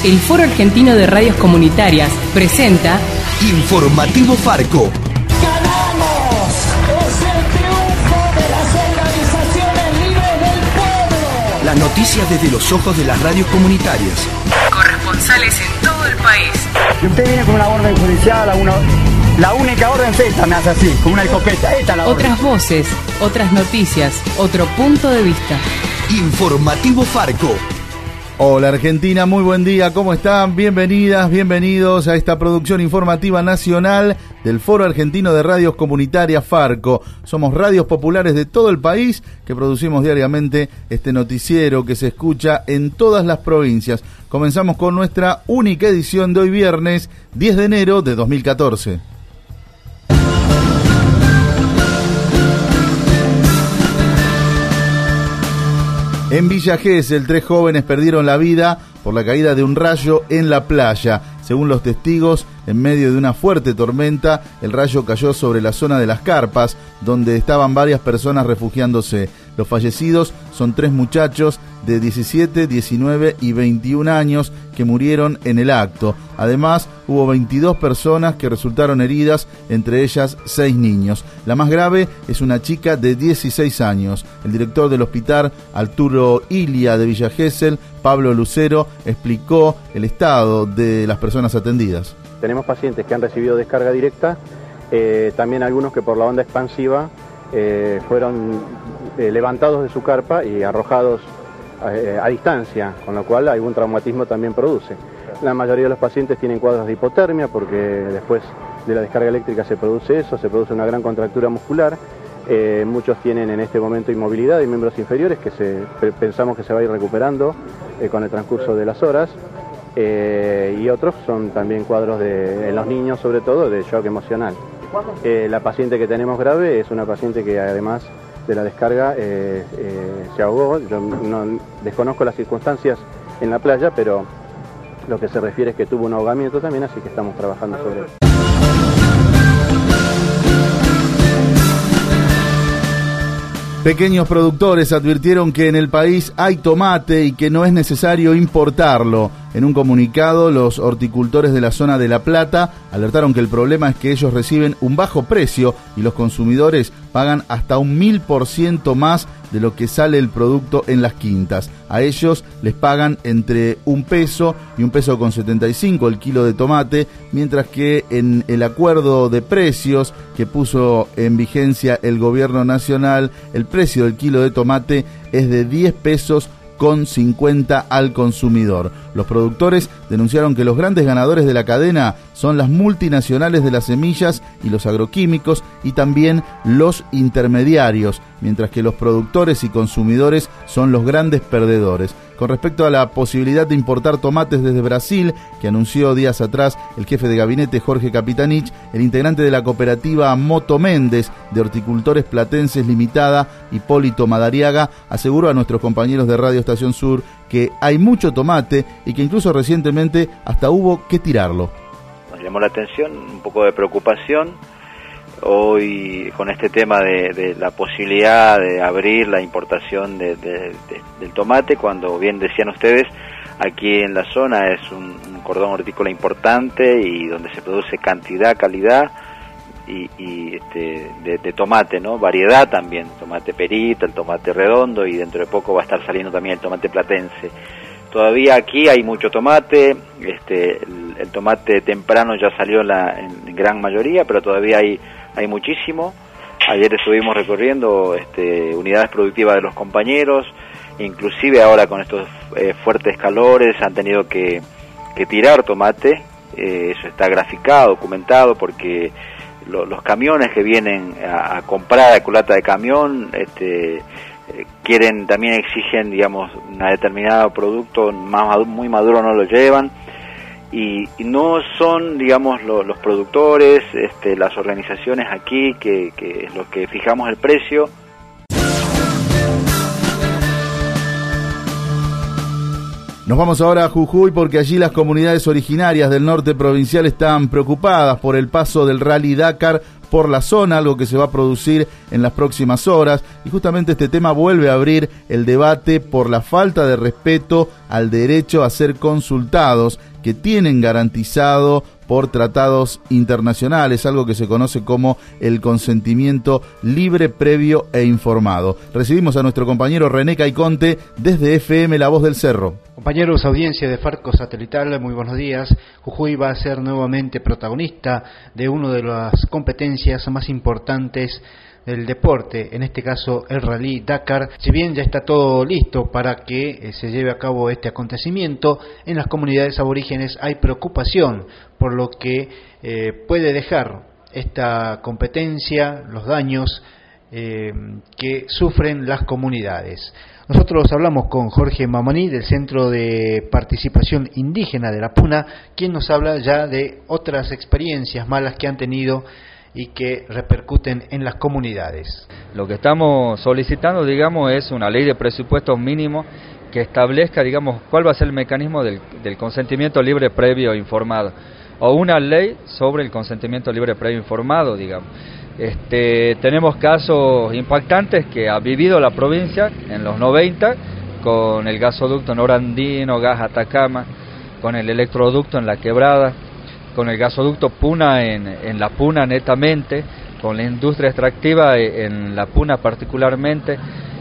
El Foro Argentino de Radios Comunitarias presenta Informativo Farco. ¡Ganamos! ¡Es el triunfo de las organizaciones libres del pueblo! Las noticias desde los ojos de las radios comunitarias. Corresponsales en todo el país. Si usted viene con una orden judicial, la única orden es esta, me hace así, con una escopeta. Esta es la orden. Otras voces, otras noticias, otro punto de vista. Informativo Farco. Hola Argentina, muy buen día, ¿cómo están? Bienvenidas, bienvenidos a esta producción informativa nacional del Foro Argentino de Radios Comunitarias Farco. Somos radios populares de todo el país que producimos diariamente este noticiero que se escucha en todas las provincias. Comenzamos con nuestra única edición de hoy viernes 10 de enero de 2014. En Villa Gesell, 3 jóvenes perdieron la vida por la caída de un rayo en la playa. Según los testigos, en medio de una fuerte tormenta, el rayo cayó sobre la zona de las carpas, donde estaban varias personas refugiándose. Los fallecidos son 3 muchachos de 17, 19 y 21 años que murieron en el acto. Además, hubo 22 personas que resultaron heridas, entre ellas 6 niños. La más grave es una chica de 16 años. El director del hospital Arturo Illia de Villa Gesell, Pablo Lucero, explicó el estado de las personas atendidas. Tenemos pacientes que han recibido descarga directa, también algunos que por la onda expansiva fueron levantados de su carpa y arrojados a distancia, con lo cual algún traumatismo también produce. La mayoría de los pacientes tienen cuadros de hipotermia porque después de la descarga eléctrica se produce eso, se produce una gran contractura muscular. Muchos tienen en este momento inmovilidad de miembros inferiores que pensamos que se va a ir recuperando con el transcurso de las horas. Y otros son también cuadros en los niños, sobre todo, de shock emocional. La paciente que tenemos grave es una paciente que además de la descarga se ahogó. Yo no desconozco las circunstancias en la playa, pero lo que se refiere es que tuvo un ahogamiento también, así que estamos trabajando sobre eso. Pequeños productores advirtieron que en el país hay tomate y que no es necesario importarlo. En un comunicado, los horticultores de la zona de La Plata alertaron que el problema es que ellos reciben un bajo precio y los consumidores pagan hasta un 1000% más de lo que sale el producto en las quintas. A ellos les pagan entre $1 y $1.75 el kilo de tomate, mientras que en el acuerdo de precios que puso en vigencia el gobierno nacional, el precio del kilo de tomate es de $10.50 al consumidor. Los productores denunciaron que los grandes ganadores de la cadena son las multinacionales de las semillas y los agroquímicos y también los intermediarios, mientras que los productores y consumidores son los grandes perdedores. Con respecto a la posibilidad de importar tomates desde Brasil, que anunció días atrás el jefe de gabinete Jorge Capitanich, el integrante de la cooperativa Moto Méndez de Horticultores Platenses Limitada, Hipólito Madariaga, aseguró a nuestros compañeros de Radio Estación Sur que hay mucho tomate y que incluso recientemente hasta hubo que tirarlo. Nos llamó la atención, un poco de preocupación hoy con este tema de la posibilidad de abrir la importación del tomate, cuando bien decían ustedes, aquí en la zona es un cordón hortícola importante y donde se produce cantidad, calidad de tomate, ¿no? Variedad también, tomate perita, el tomate redondo, y dentro de poco va a estar saliendo también el tomate platense. Todavía aquí hay mucho tomate, el tomate temprano ya salió en gran mayoría, pero todavía hay muchísimo. Ayer estuvimos recorriendo unidades productivas de los compañeros, inclusive ahora con estos fuertes calores han tenido que tirar tomate. Eso está graficado, documentado, porque los camiones que vienen a comprar a culata de camión también exigen, digamos, un determinado producto muy maduro, no lo llevan, y no son, digamos, los productores, las organizaciones aquí que es lo que fijamos el precio. Nos vamos ahora a Jujuy porque allí las comunidades originarias del norte provincial están preocupadas por el paso del Rally Dakar por la zona, algo que se va a producir en las próximas horas, y justamente este tema vuelve a abrir el debate por la falta de respeto al derecho a ser consultados, que tienen garantizado por tratados internacionales, algo que se conoce como el consentimiento libre, previo e informado. Recibimos a nuestro compañero René Caiconte desde FM La Voz del Cerro. Compañeros, audiencia de Farco Satelital, muy buenos días. Jujuy va a ser nuevamente protagonista de una de las competencias más importantes del deporte, en este caso el Rally Dakar. Si bien ya está todo listo para que se lleve a cabo este acontecimiento, en las comunidades aborígenes hay preocupación por lo que puede dejar esta competencia, los daños que sufren las comunidades. Nosotros hablamos con Jorge Mamaní del Centro de Participación Indígena de la Puna, quien nos habla ya de otras experiencias malas que han tenido y que repercuten en las comunidades. Lo que estamos solicitando, digamos, es una ley de presupuestos mínimos que establezca, digamos, cuál va a ser el mecanismo del consentimiento libre, previo e informado, o una ley sobre el consentimiento libre, previo e informado, digamos. Tenemos casos impactantes que ha vivido la provincia en los 90, con el gasoducto Norandino, Gas Atacama, con el electroducto en La Quebrada, con el gasoducto Puna en La Puna netamente, con la industria extractiva en La Puna particularmente,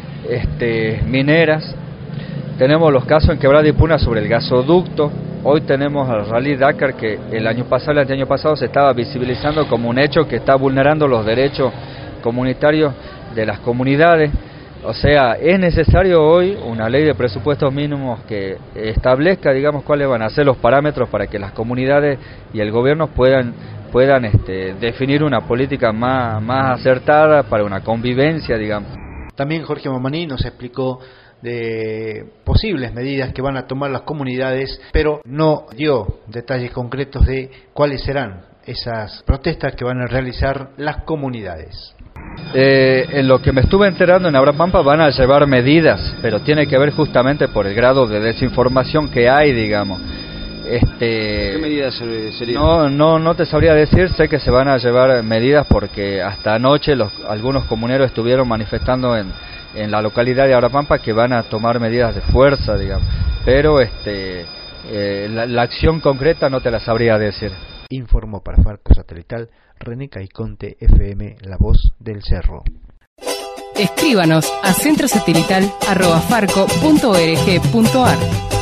mineras. Tenemos los casos en Quebrada y Puna sobre el gasoducto. Hoy tenemos al Rally Dakar, que el año pasado se estaba visibilizando como un hecho que está vulnerando los derechos comunitarios de las comunidades. O sea, es necesario hoy una ley de presupuestos mínimos que establezca, digamos, cuáles van a ser los parámetros para que las comunidades y el gobierno puedan definir una política más acertada para una convivencia, digamos. También Jorge Mamaní nos explicó de posibles medidas que van a tomar las comunidades, pero no dio detalles concretos de cuáles serán esas protestas que van a realizar las comunidades. En lo que me estuve enterando, en Abrapampa van a llevar medidas, pero tiene que ver justamente por el grado de desinformación que hay, digamos. ¿Qué medidas serían? No te sabría decir. Sé que se van a llevar medidas porque hasta anoche algunos comuneros estuvieron manifestando en la localidad de Abrapampa que van a tomar medidas de fuerza, digamos. Pero la acción concreta no te la sabría decir. Informó para Farco Satelital René Caiconte, FM La Voz del Cerro. Escríbanos a centrosatelital@farco.org.ar.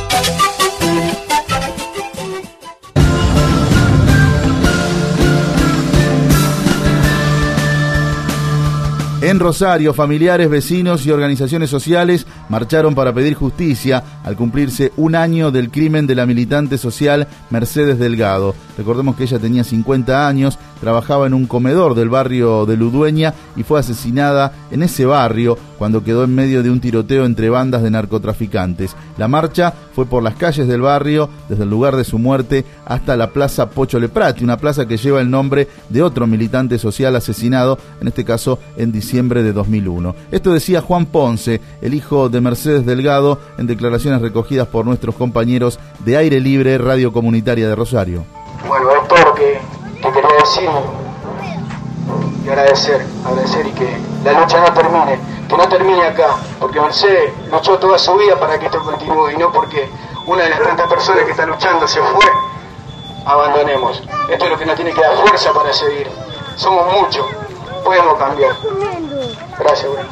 En Rosario, familiares, vecinos y organizaciones sociales marcharon para pedir justicia al cumplirse un año del crimen de la militante social Mercedes Delgado. Recordemos que ella tenía 50 años, trabajaba en un comedor del barrio de Ludueña y fue asesinada en ese barrio cuando quedó en medio de un tiroteo entre bandas de narcotraficantes. La marcha fue por las calles del barrio, desde el lugar de su muerte hasta la Plaza Pocho Leprati, una plaza que lleva el nombre de otro militante social asesinado, en este caso en diciembre de 2001. Esto decía Juan Ponce, el hijo de Mercedes Delgado, en declaraciones recogidas por nuestros compañeros de Aire Libre, Radio Comunitaria de Rosario. Bueno, es todo lo que quería decir y agradecer y que la lucha no termine acá, porque Mercedes luchó toda su vida para que esto continúe y no porque una de las tantas personas que está luchando se fue, abandonemos. Esto es lo que nos tiene que dar fuerza para seguir. Somos muchos, podemos cambiar. Gracias, güey.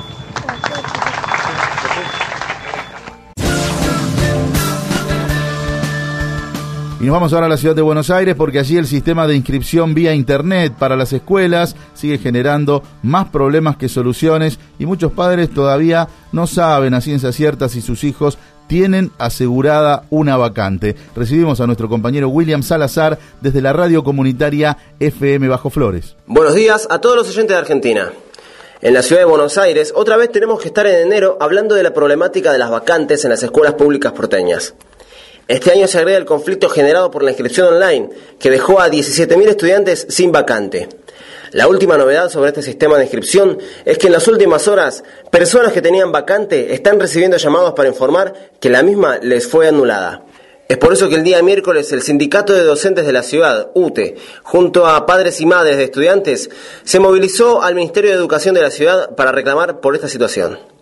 Y nos vamos ahora a la ciudad de Buenos Aires porque allí el sistema de inscripción vía internet para las escuelas sigue generando más problemas que soluciones y muchos padres todavía no saben a ciencia cierta si sus hijos tienen asegurada una vacante. Recibimos a nuestro compañero William Salazar desde la radio comunitaria FM Bajo Flores. Buenos días a todos los oyentes de Argentina. En la ciudad de Buenos Aires, otra vez tenemos que estar en enero hablando de la problemática de las vacantes en las escuelas públicas porteñas. Este año se agrega el conflicto generado por la inscripción online, que dejó a 17.000 estudiantes sin vacante. La última novedad sobre este sistema de inscripción es que en las últimas horas, personas que tenían vacante están recibiendo llamados para informar que la misma les fue anulada. Es por eso que el día miércoles el Sindicato de Docentes de la Ciudad, UTE, junto a padres y madres de estudiantes, se movilizó al Ministerio de Educación de la Ciudad para reclamar por esta situación.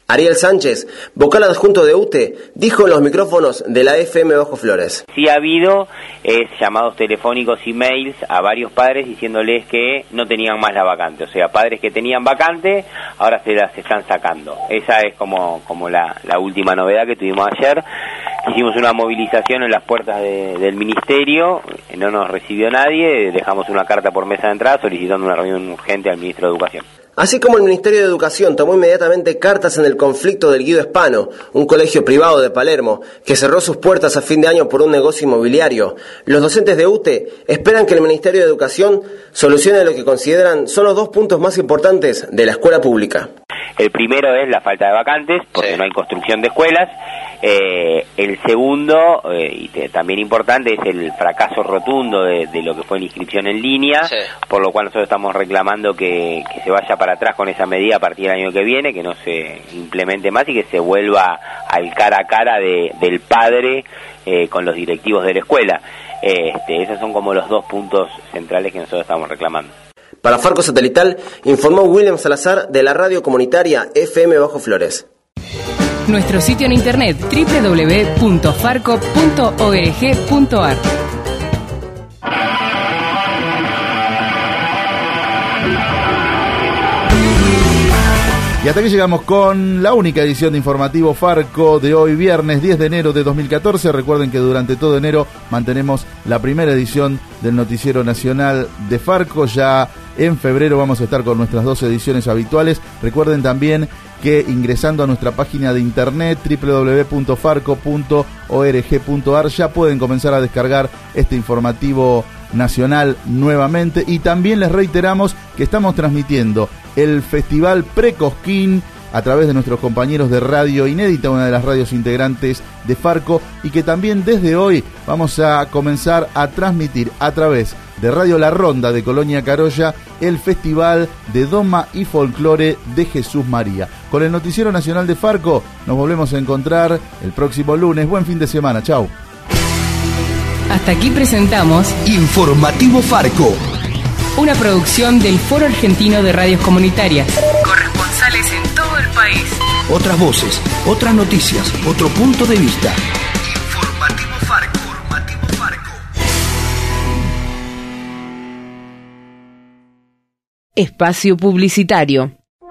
Ariel Sánchez, vocal adjunto de UTE, dijo en los micrófonos de la FM Bajo Flores. Sí ha habido llamados telefónicos y mails a varios padres diciéndoles que no tenían más la vacante, o sea, padres que tenían vacante ahora se las están sacando. Esa es como la última novedad que tuvimos ayer. Hicimos una movilización en las puertas del ministerio, no nos recibió nadie, dejamos una carta por mesa de entrada solicitando una reunión urgente al ministro de Educación. Así como el Ministerio de Educación tomó inmediatamente cartas en el conflicto del Guido Hispano, un colegio privado de Palermo, que cerró sus puertas a fin de año por un negocio inmobiliario, los docentes de UTE esperan que el Ministerio de Educación solucione lo que consideran son los 2 puntos más importantes de la escuela pública. El primero es la falta de vacantes, porque no hay construcción de escuelas. El segundo, y también importante, es el fracaso rotundo de lo que fue la inscripción en línea, por lo cual nosotros estamos reclamando que se vaya para atrás con esa medida a partir del año que viene, que no se implemente más y que se vuelva al cara a cara del padre con los directivos de la escuela. Esos son como los 2 puntos centrales que nosotros estamos reclamando. Para Farco Satelital, informó William Salazar de la radio comunitaria FM Bajo Flores. Nuestro sitio en internet www.farco.org.ar. Y hasta aquí llegamos con la única edición de Informativo Farco de hoy, viernes 10 de enero de 2014. Recuerden que durante todo enero mantenemos la primera edición del Noticiero Nacional de Farco. Ya en febrero vamos a estar con nuestras 2 ediciones habituales. Recuerden también que ingresando a nuestra página de internet www.farco.org.ar ya pueden comenzar a descargar este informativo nacional nuevamente. Y también les reiteramos que estamos transmitiendo el Festival Precosquín a través de nuestros compañeros de Radio Inédita, una de las radios integrantes de Farco, y que también desde hoy vamos a comenzar a transmitir a través de Radio La Ronda de Colonia Carolla el Festival de Doma y Folclore de Jesús María. Con el Noticiero Nacional de Farco nos volvemos a encontrar el próximo lunes. Buen fin de semana, chau. Hasta aquí presentamos Informativo Farco, una producción del Foro Argentino de Radios Comunitarias. Corresponsales en todo el país. Otras voces, otras noticias, otro punto de vista. Informativo Farco. Informativo Farco. Espacio publicitario.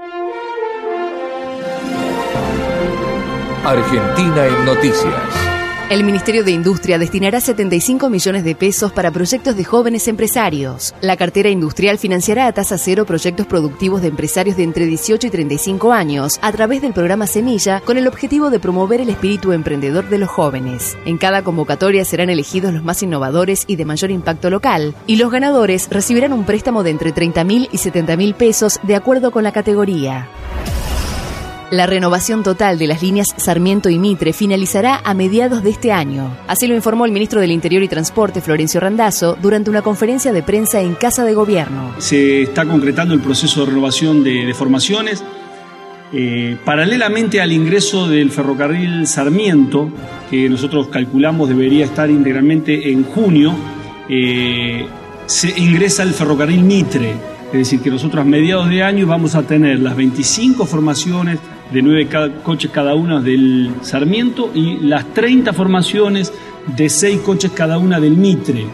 Argentina en Noticias. El Ministerio de Industria destinará 75 millones de pesos para proyectos de jóvenes empresarios. La cartera industrial financiará a tasa cero proyectos productivos de empresarios de entre 18 y 35 años a través del programa Semilla, con el objetivo de promover el espíritu emprendedor de los jóvenes. En cada convocatoria serán elegidos los más innovadores y de mayor impacto local, y los ganadores recibirán un préstamo de entre 30.000 y 70.000 pesos de acuerdo con la categoría. La renovación total de las líneas Sarmiento y Mitre finalizará a mediados de este año. Así lo informó el ministro del Interior y Transporte, Florencio Randazzo, durante una conferencia de prensa en Casa de Gobierno. Se está concretando el proceso de renovación de formaciones. Paralelamente al ingreso del ferrocarril Sarmiento, que nosotros calculamos debería estar integralmente en junio, se ingresa el ferrocarril Mitre. Es decir, que nosotros a mediados de año vamos a tener las 25 formaciones de 9 coches cada una del Sarmiento y las 30 formaciones de 6 coches cada una del Mitre.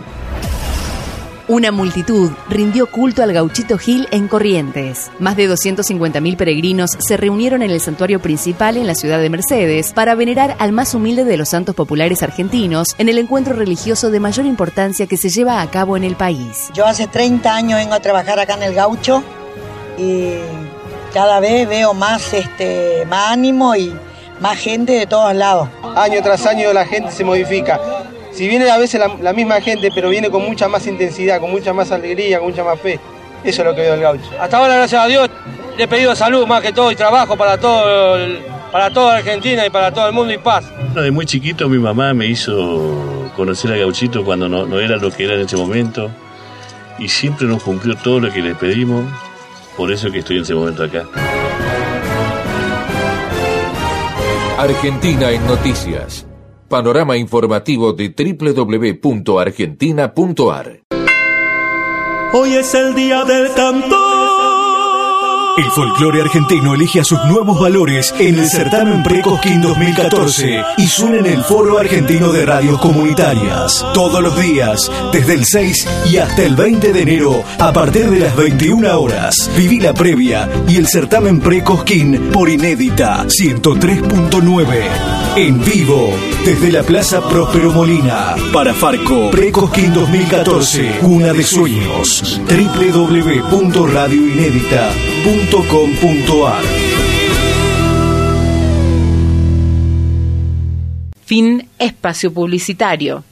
Una multitud rindió culto al Gauchito Gil en Corrientes. Más de 250.000 peregrinos se reunieron en el santuario principal en la ciudad de Mercedes para venerar al más humilde de los santos populares argentinos en el encuentro religioso de mayor importancia que se lleva a cabo en el país. Yo hace 30 años vengo a trabajar acá en el Gaucho y cada vez veo más ánimo y más gente de todos lados. Año tras año la gente se modifica. Si viene a veces la misma gente, pero viene con mucha más intensidad, con mucha más alegría, con mucha más fe. Eso es lo que veo el Gaucho. Hasta ahora, gracias a Dios, le he pedido salud más que todo y trabajo para toda Argentina y para todo el mundo y paz. De muy chiquito mi mamá me hizo conocer al Gauchito cuando no era lo que era en ese momento y siempre nos cumplió todo lo que le pedimos, por eso que estoy en ese momento acá. Argentina en Noticias. Panorama informativo de www.argentina.ar. Hoy es el día del cantor. El folclore argentino elige a sus nuevos valores en el certamen Precosquín 2014 y suena en el Foro Argentino de Radios Comunitarias. Todos los días, desde el 6 y hasta el 20 de enero, a partir de las 21 horas. Viví la previa y el certamen Precosquín por Inédita 103.9. En vivo, desde la Plaza Próspero Molina. Para Farco, Precosquín 2014, cuna de sueños. www.radioinedita.com.ar. Fin espacio publicitario.